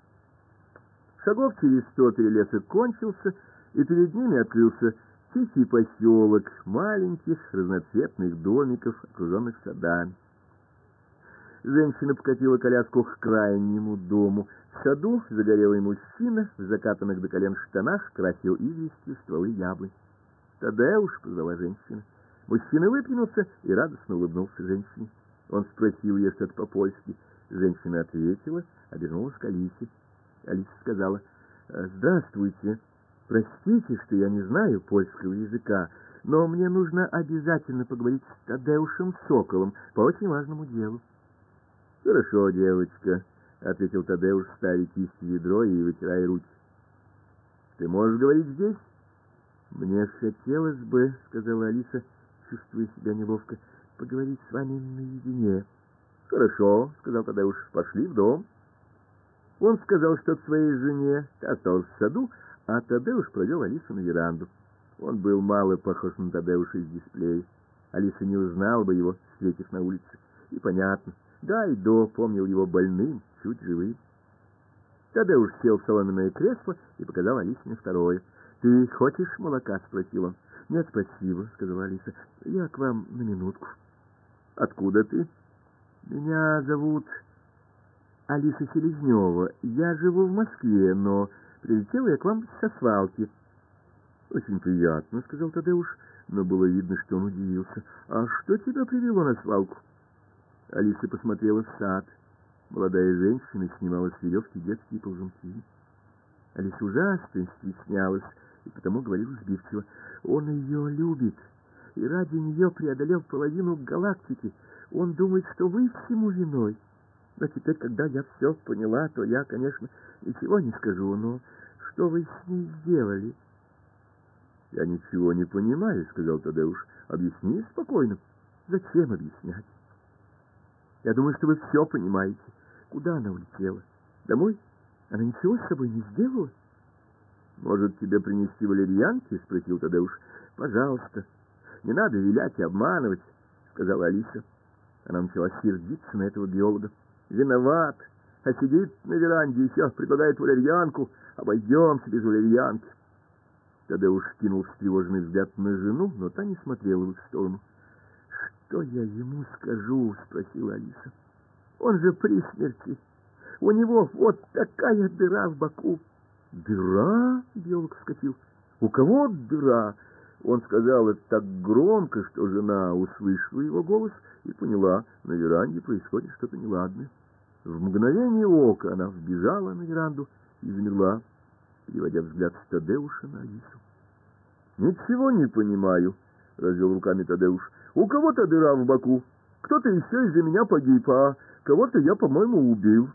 Шагов через сто перелесок кончился, и перед ними открылся тихий поселок маленьких разноцветных домиков, окруженных садами. Женщина покатила коляску к крайнему дому. В саду загорелый мужчина в закатанных до колен штанах красил известью стволы яблонь. «Тадеуш!» — позвала женщина. Мужчина выпрямился и радостно улыбнулся женщине. Он спросил ее что-то по-польски. Женщина ответила, обернулась к Алисе. Алиса сказала: «Здравствуйте. Простите, что я не знаю польского языка, но мне нужно обязательно поговорить с Тадеушем Соколом по очень важному делу». «Хорошо, девочка», — ответил Тадеуш, ставя кисть в ведро и вытирая руки. «Ты можешь говорить здесь?» «Мне хотелось бы, — сказала Алиса, чувствуя себя неловко, — поговорить с вами наедине». «Хорошо, — сказал Тадеуш, — пошли в дом». Он сказал, что к своей жене, та осталась в саду, а Тадеуш провел Алису на веранду. Он был мало похож на Тадеуша из дисплея. Алиса не узнала бы его, встретив на улице. И понятно, Гайдо помнил его больным, чуть живым. Тадеуш сел в соломенное кресло и показал Алисе на второе. «Ты хочешь молока?» — спросил он. «Нет, спасибо», — сказала Алиса. «Я к вам на минутку». «Откуда ты?» «Меня зовут Алиса Селезнева. Я живу в Москве, но прилетела я к вам со свалки». «Очень приятно», — сказал Тадеуш, но было видно, что он удивился. «А что тебя привело на свалку?» Алиса посмотрела в сад. Молодая женщина снимала с веревки детские ползунки. Алиса ужасно стеснялась и потому говорила сбивчиво: «Он ее любит, и ради нее преодолел половину галактики. Он думает, что вы всему виной. Но теперь, когда я все поняла, то я, конечно, ничего не скажу, но что вы с ней сделали?» «Я ничего не понимаю», — сказал Тадеуш. «Объясни спокойно». «Зачем объяснять? Я думаю, что вы все понимаете. Куда она улетела? Домой? Она ничего с собой не сделала?» «Может, тебе принести валерьянки?» — спросил Тадеуш. «Пожалуйста. Не надо вилять и обманывать», — сказала Алиса. Она начала сердиться на этого биолога. «Виноват, а сидит на веранде еще, предлагает валерьянку. Обойдемся без валерьянки». Тадеуш кинул встревоженный взгляд на жену, но та не смотрела в их сторону. «Что я ему скажу?» — спросила Алиса. «Он же при смерти. У него вот такая дыра в боку». «Дыра?» — биолог вскочил. «У кого дыра?» Он сказал это так громко, что жена услышала его голос и поняла, на веранде происходит что-то неладное. В мгновение ока она вбежала на веранду и замерла, переводя взгляд с Тадеуша на Алису. «Ничего не понимаю», — развел руками Тадеуш. «У кого-то дыра в боку, кто-то еще из-за меня погиб, а кого-то я, по-моему, убил».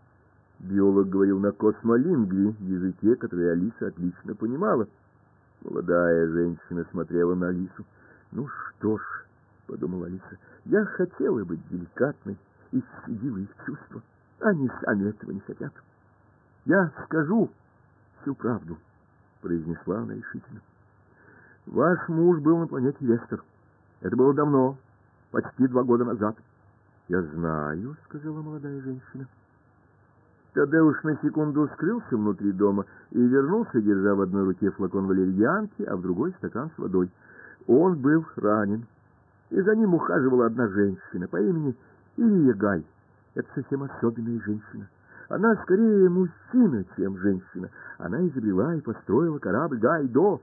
Биолог говорил на космолингве, языке, который Алиса отлично понимала. Молодая женщина смотрела на Алису. «Ну что ж», — подумала Алиса, — «я хотела быть деликатной и щадила их чувства. Они сами этого не хотят. Я скажу всю правду», — произнесла она решительно. «Ваш муж был на планете Вестер. Это было давно, почти два года назад». «Я знаю», — сказала молодая женщина. Тадеуш на секунду скрылся внутри дома и вернулся, держа в одной руке флакон валерьянки, а в другой стакан с водой. Он был ранен, и за ним ухаживала одна женщина по имени Ирия Гай. Это совсем особенная женщина. Она скорее мужчина, чем женщина. Она изобрела и построила корабль Гайдо.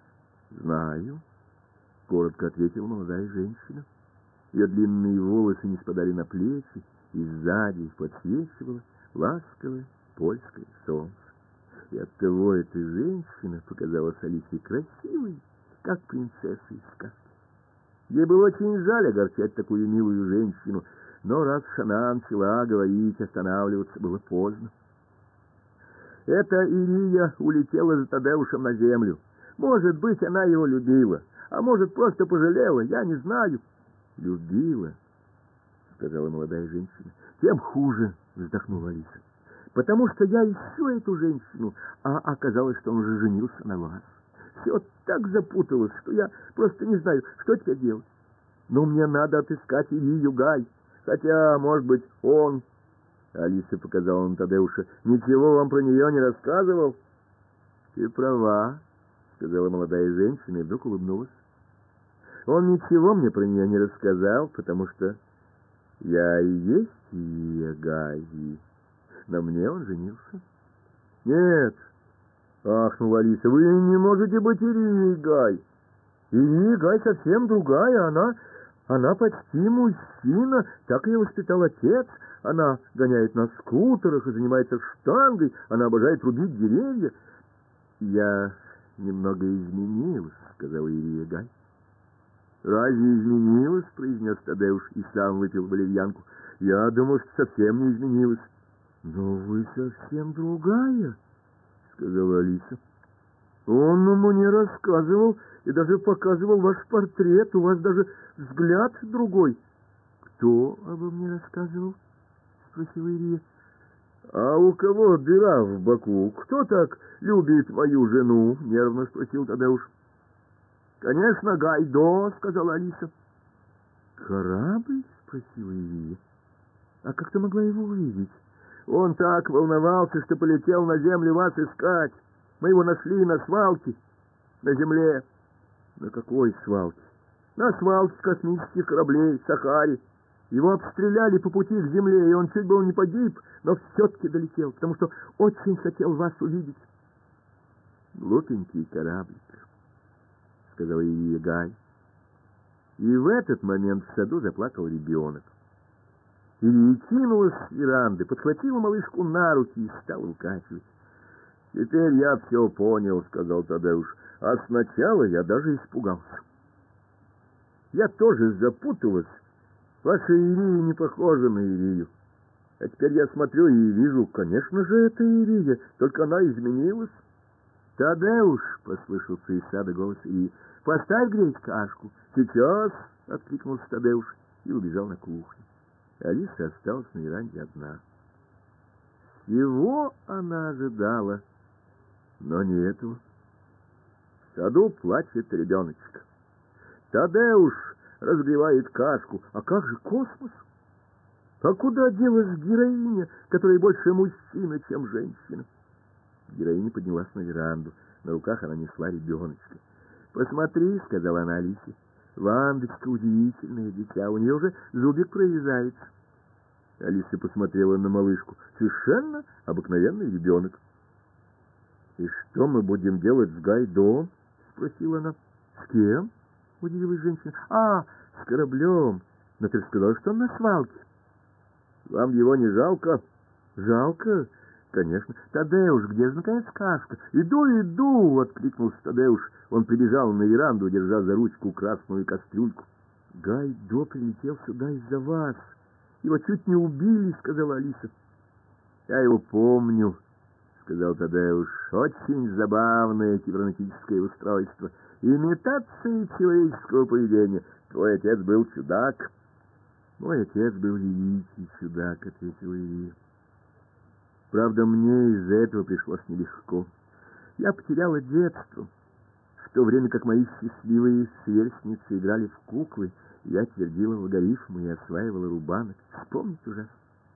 «Знаю», — коротко ответила молодая женщина. Ее длинные волосы не спадали на плечи, и сзади их подсвечивало ласковое польское солнце. И оттого эта женщина показалась Алисе красивой, как принцесса из сказки. Ей было очень жаль огорчать такую милую женщину, но раз она начала говорить, останавливаться было поздно. Эта Ирия улетела за Тадеушем на землю. Может быть, она его любила, а может, просто пожалела, я не знаю. «Любила», — сказала молодая женщина. «Тем хуже», — вздохнула Алиса. «Потому что я ищу эту женщину, а оказалось, что он уже женился на вас. Все так запуталось, что я просто не знаю, что теперь делать. Но мне надо отыскать Илью Гай, хотя, может быть, он...» Алиса показала на Тадеуша. «Ничего вам про нее не рассказывал?» «Ты права», — сказала молодая женщина и вдруг улыбнулась. «Он ничего мне про нее не рассказал, потому что я и есть Илья Гай, и на мне он женился». «Нет», — ахнула Алиса, — «вы не можете быть Ильей Гай. Илья Гай совсем другая, она, она почти мужчина, так ее воспитал отец. Она гоняет на скутерах и занимается штангой, она обожает рубить деревья». «Я немного изменилась», — сказала Илья Гай. «Разве изменилась?» — произнес Тадеуш и сам выпил валерьянку. «Я думал, что совсем не изменилась». «Но вы совсем другая», — сказала Алиса. «Он мне рассказывал и даже показывал ваш портрет. У вас даже взгляд другой». «Кто обо мне рассказывал?» — спросила Ирия. «А у кого дыра в боку? Кто так любит мою жену?» — нервно спросил Тадеуш. «Конечно, Гайдо», — сказала Алиса. «Корабль?» — спросила Ирия. «А как ты могла его увидеть?» «Он так волновался, что полетел на землю вас искать. Мы его нашли на свалке, на земле». «На какой свалке?» «На свалке космических кораблей в Сахаре. Его обстреляли по пути к земле, и он чуть было не погиб, но все-таки долетел, потому что очень хотел вас увидеть». «Глупенький кораблик», — сказала Ирия Гай. И в этот момент в саду заплакал ребенок. Ирия кинулась с веранды, подхватила малышку на руки и стала укачивать. «Теперь я все понял», — сказал Тадеуш, — «а сначала я даже испугался. Я тоже запуталась. Ваша Ирия не похожа на Ирию. А теперь я смотрю и вижу, конечно же, это Ирия, только она изменилась». «Тадеуш!» — послышался из сада голос Ирии. «Поставь греть кашку». «Сейчас!» — откликнулся Тадеуш и убежал на кухню. Алиса осталась на веранде одна. Всего она ожидала, но не этого. В саду плачет ребеночек. Тадеуш разгревает кашку. А как же космос? А куда делась героиня, которая больше мужчина, чем женщина? Героиня поднялась на веранду. На руках она несла ребеночка. «Посмотри», — сказала она Алисе, — «Вандочка удивительное дитя, у нее уже зубик прорезается». Алиса посмотрела на малышку. Совершенно обыкновенный ребенок. «И что мы будем делать с Гайдо?» — спросила она. «С кем?» — удивилась женщина. «А, с кораблем. Но ты же сказала, что он на свалке». «Вам его не жалко?» «Жалко? Конечно. Тадеуш, где же, наконец, кашка?» «Иду, иду!» — откликнулся Тадеуш. Он прибежал на веранду, держа за ручку красную кастрюльку. «Гайдо прилетел сюда из-за вас. Его чуть не убили», — сказала Алиса. «Я его помню», — сказал Тадеуш. «Очень забавное кибернетическое устройство. Имитация человеческого поведения. Твой отец был чудак». «Мой отец был великий чудак», — ответила Ирия. «Правда, мне из-за этого пришлось нелегко. Я потеряла детство. В то время как мои счастливые сверстницы играли в куклы, я твердила логарифмы и осваивала рубанок. Вспомнить ужасно».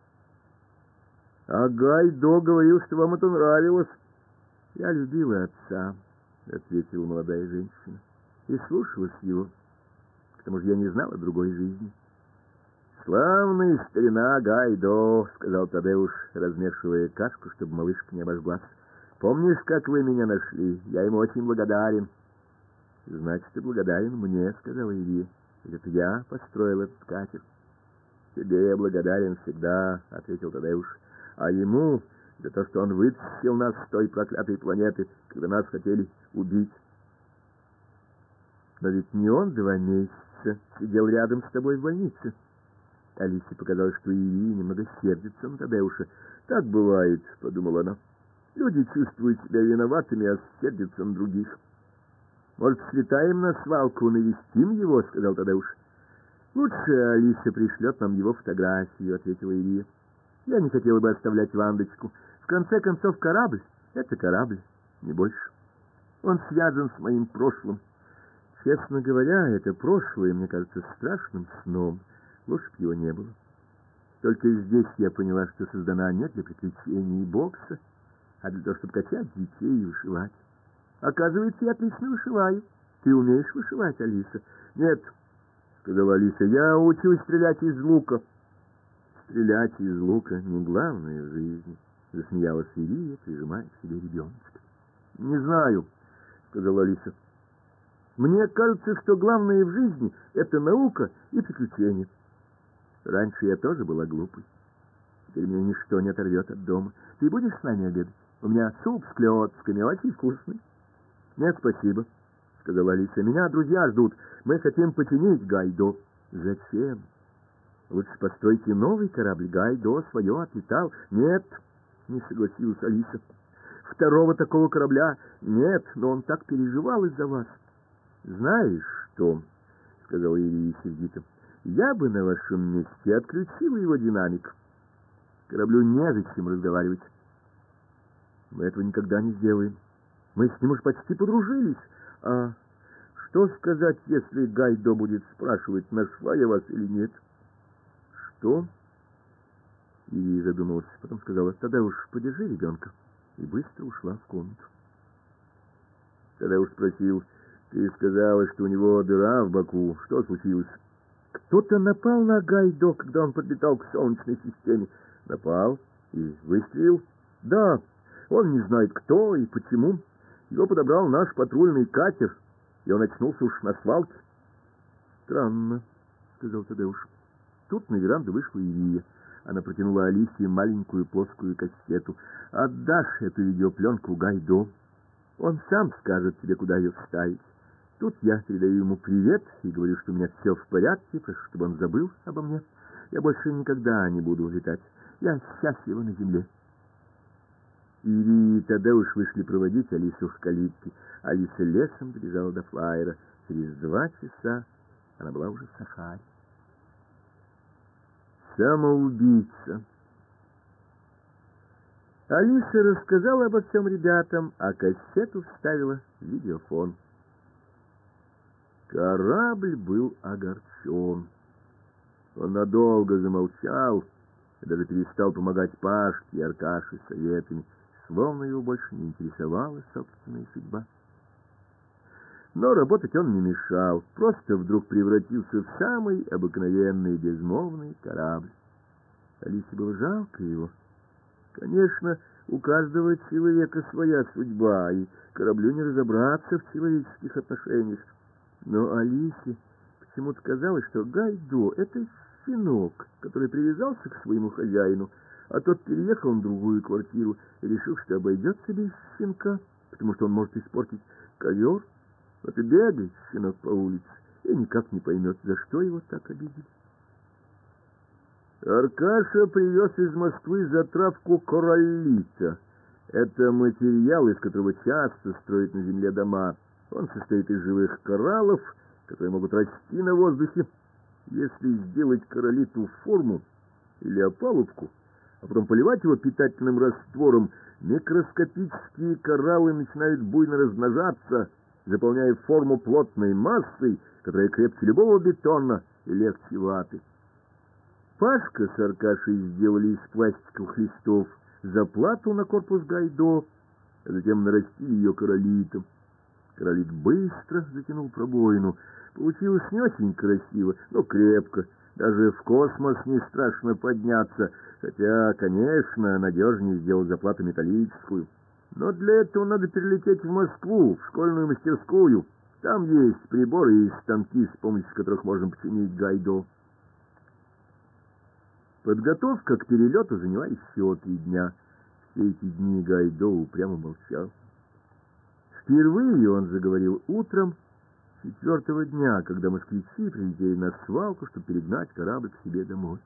«А Гайдо говорил, что вам это нравилось». «Я любила отца», — ответила молодая женщина, — «и слушалась его. К тому же я не знала другой жизни». «Славный старина Гайдо», — сказал Тадеуш, размешивая кашку, чтобы малышка не обожглась. «Помнишь, как вы меня нашли? Я ему очень благодарен». «Значит, ты благодарен мне», — сказала Ирия. «Ведь это я построил этот катер». «Тебе я благодарен всегда», — ответил Тадеуш. «А ему за то, что он вытащил нас с той проклятой планеты, когда нас хотели убить». «Но ведь не он два месяца сидел рядом с тобой в больнице». Алисе показалось, что Ирия немного сердится на Тадеуша. «Так бывает», — подумала она. «Люди чувствуют себя виноватыми, а сердятся на других». «Может, слетаем на свалку, навестим его?» — сказал Тадеуш. «Лучше Алиса пришлет нам его фотографию», — ответила Ирия. «Я не хотела бы оставлять Вандочку. В конце концов, корабль — это корабль, не больше. Он связан с моим прошлым. Честно говоря, это прошлое мне кажется страшным сном. Лучше б его не было. Только здесь я поняла, что создана не для приключений и бокса, а для того, чтобы качать детей и вышивать. Оказывается, я отлично вышиваю. Ты умеешь вышивать, Алиса?» «Нет», — сказала Алиса, — «я учусь стрелять из лука». «Стрелять из лука не главное в жизни», — засмеялась Ирия, прижимая к себе ребеночка. «Не знаю», — сказала Алиса. «Мне кажется, что главное в жизни — это наука и приключения». «Раньше я тоже была глупой. Теперь меня ничто не оторвет от дома. Ты будешь с нами обедать? У меня суп с клетками, очень вкусный». «Нет, спасибо», — сказала Алиса. «Меня друзья ждут. Мы хотим починить Гайдо». «Зачем? Лучше постройте новый корабль. Гайдо свое отлетал». «Нет», — не согласилась Алиса. «Второго такого корабля нет, но он так переживал из-за вас». «Знаешь что?» — сказала Ирия сердито. «Я бы на вашем месте отключила его динамик. Кораблю незачем разговаривать. Мы этого никогда не сделаем. Мы с ним уж почти подружились. А что сказать, если Гайдо будет спрашивать, нашла я вас или нет? Что? И задумалась, потом сказала: тогда уж подержи ребенка. И быстро ушла в комнату. Тогда уж спросил: ты сказала, что у него дыра в боку. Что случилось? Кто-то напал на Гайдо, когда он подлетал к Солнечной системе. Напал и выстрелил? Да, он не знает, кто и почему. Его подобрал наш патрульный катер, и он очнулся уж на свалке. Странно, сказал Тадеуш. Тут на веранду вышла Ирия. Она протянула Алисе маленькую плоскую кассету. Отдашь эту видеопленку Гайдо. Он сам скажет тебе, куда ее вставить. Тут я передаю ему привет и говорю, что у меня все в порядке, прошу, чтобы он забыл обо мне. Я больше никогда не буду летать. Я счастлива на земле. Ири и Тадеуш вышли проводить Алису в калитке. Алиса лесом добежала до флайера. Через два часа она была уже в Сахаре. Самоубийца. Алиса рассказала обо всем ребятам, а кассету вставила в видеофон. Корабль был огорчен. Он надолго замолчал и даже перестал помогать Пашке и Аркаше советами, словно его больше не интересовала собственная судьба. Но работать он не мешал, просто вдруг превратился в самый обыкновенный безмолвный корабль. Алисе было жалко его. Конечно, у каждого человека своя судьба, и кораблю не разобраться в человеческих отношениях. Но Алисе почему-то казалось, что Гайдо — это щенок, который привязался к своему хозяину, а тот переехал на другую квартиру и решил, что обойдется без щенка, потому что он может испортить ковер. Вот и бегает щенок по улице и никак не поймет, за что его так обидели. Аркаша привез из Москвы затравку кораллита. Это материал, из которого часто строят на земле дома. Он состоит из живых кораллов, которые могут расти на воздухе. Если сделать кораллиту форму или опалубку, а потом поливать его питательным раствором, микроскопические кораллы начинают буйно размножаться, заполняя форму плотной массой, которая крепче любого бетона и легче ваты. Пашка с Аркашей сделали из пластиковых листов заплату на корпус Гайдо, а затем нарастили ее кораллитом. Кораллит быстро затянул пробоину. Получилось не очень красиво, но крепко. Даже в космос не страшно подняться, хотя, конечно, надежнее сделать заплату металлическую. Но для этого надо перелететь в Москву, в школьную мастерскую. Там есть приборы и станки, с помощью которых можно починить Гайдо. Подготовка к перелету заняла еще три дня. Все эти дни Гайдо упрямо молчал. Впервые он заговорил утром четвертого дня, когда москвичи прилетели на свалку, чтобы перегнать корабль к себе домой.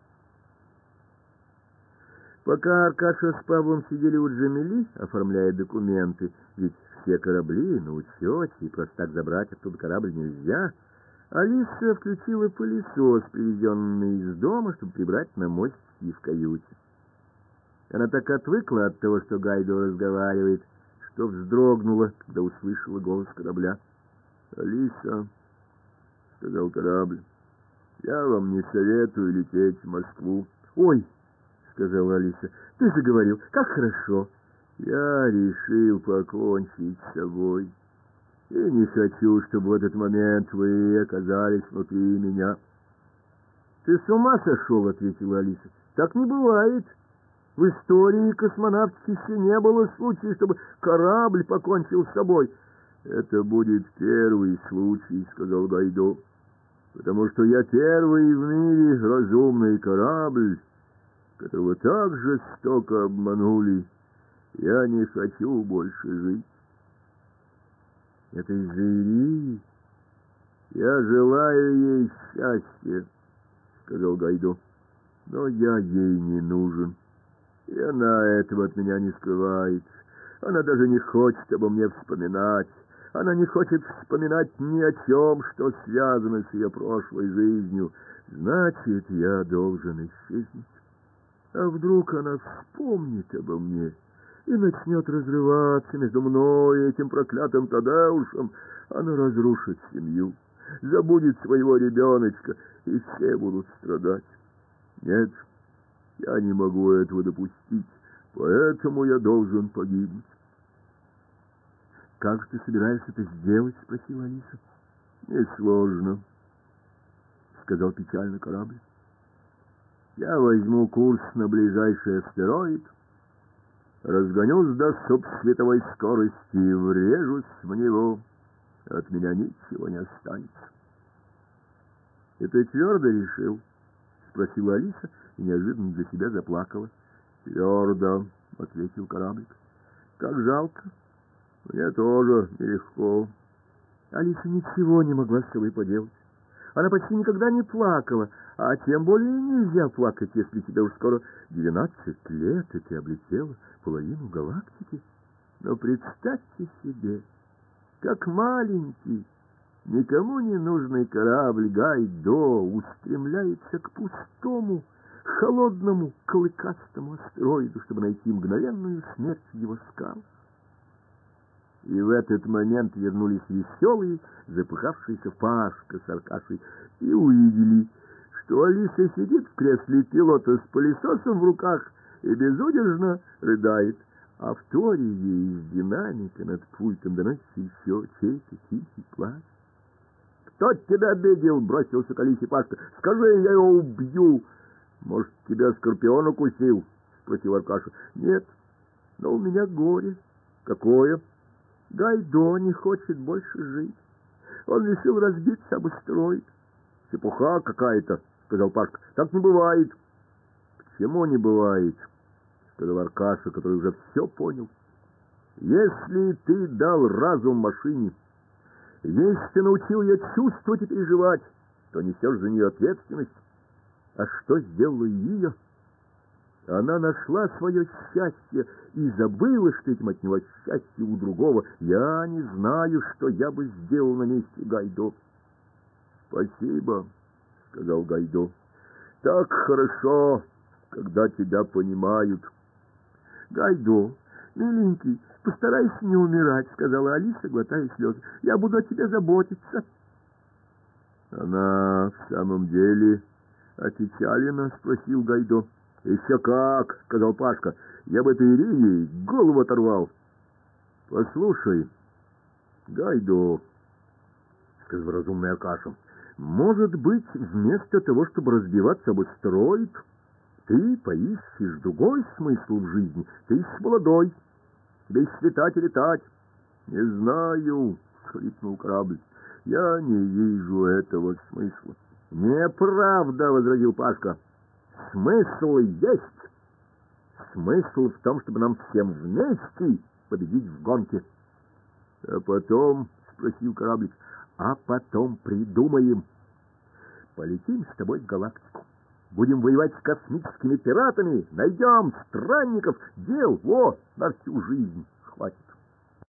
Пока Аркаша с Павлом сидели у Джамили, оформляя документы, ведь все корабли на учете, и просто так забрать оттуда корабль нельзя, Алиса включила пылесос, привезенный из дома, чтобы прибрать на мостике и в каюте. Она так отвыкла от того, что Гайдо разговаривает, что вздрогнула, когда услышала голос корабля. «Алиса», — сказал корабль, — «я вам не советую лететь в Москву». «Ой», — сказала Алиса, — «ты же говорил, как хорошо». «Я решил покончить с собой, и не хочу, чтобы в этот момент вы оказались внутри меня». «Ты с ума сошел?» — ответила Алиса. «Так не бывает. В истории космонавтики еще не было случая, чтобы корабль покончил с собой». «Это будет первый случай», — сказал Гайдо, — «потому что я первый в мире разумный корабль, которого так жестоко обманули. Я не хочу больше жить». «Это из-за Ирии?» «Я желаю ей счастья», — сказал Гайдо, — «но я ей не нужен, и она этого от меня не скрывает. Она даже не хочет обо мне вспоминать. Она не хочет вспоминать ни о чем, что связано с ее прошлой жизнью. Значит, я должен исчезнуть». А вдруг она вспомнит обо мне и начнет разрываться между мной и этим проклятым Тадеушем? Она разрушит семью, забудет своего ребеночка, и все будут страдать. Нет, я не могу этого допустить, поэтому я должен погибнуть. — Как же ты собираешься это сделать? — спросила Алиса. — Несложно, — сказал печально корабль. Я возьму курс на ближайший астероид, разгонюсь до субсветовой скорости и врежусь в него. От меня ничего не останется. — И ты твердо решил? — спросила Алиса и неожиданно для себя заплакала. — Твердо, — ответил кораблик. — Как жалко. Мне тоже нелегко. Алиса ничего не могла с собой поделать. Она почти никогда не плакала, а тем более нельзя плакать, если тебе уж скоро двенадцать лет, и ты облетела половину галактики. Но представьте себе, как маленький, никому не нужный корабль Гайдо устремляется к пустому, холодному, клыкастому астероиду, чтобы найти мгновенную смерть в его скалах. И в этот момент вернулись веселые, запыхавшиеся Пашка с Аркашей и увидели, что Алиса сидит в кресле пилота с пылесосом в руках и безудержно рыдает, а в торе ей из динамика над пультом доносится еще чей-то тихий плач. — Кто тебя обидел? — бросился к Алисе Пашка. — Скажи, я его убью. — Может, тебя скорпион укусил? — спросил Аркаша. — Нет, но у меня горе. — Какое? — Гайдо не хочет больше жить. Он решил разбиться об астероид. — Чепуха какая-то, — сказал Пашка. — Так не бывает. — Почему не бывает? — сказал Аркаша, который уже все понял. — Если ты дал разум машине, если ты научил ее чувствовать и переживать, то несешь за нее ответственность. А что сделала ее? Она нашла свое счастье и забыла, что этим от него счастье у другого. Я не знаю, что я бы сделал на месте Гайдо. — Спасибо, — сказал Гайдо. — Так хорошо, когда тебя понимают. — Гайдо, миленький, постарайся не умирать, — сказала Алиса, глотая слезы. — Я буду о тебе заботиться. — Она в самом деле опечалена? — спросил Гайдо. — Еще как, — сказал Пашка, — я бы этой Ирине голову оторвал. — Послушай, Гайдо, — сказал разумный Аркаша, — может быть, вместо того, чтобы разбиваться об астероид, ты поищешь другой смысл в жизни. Ты ищешь молодой, тебе еще летать и летать. — Не знаю, — схлипнул корабль, — я не вижу этого смысла. — Неправда, — возразил Пашка. Смысл есть. Смысл в том, чтобы нам всем вместе победить в гонке. — А потом, — спросил кораблик, — а потом придумаем. Полетим с тобой в галактику. Будем воевать с космическими пиратами, найдем странников, дел, во, на всю жизнь хватит.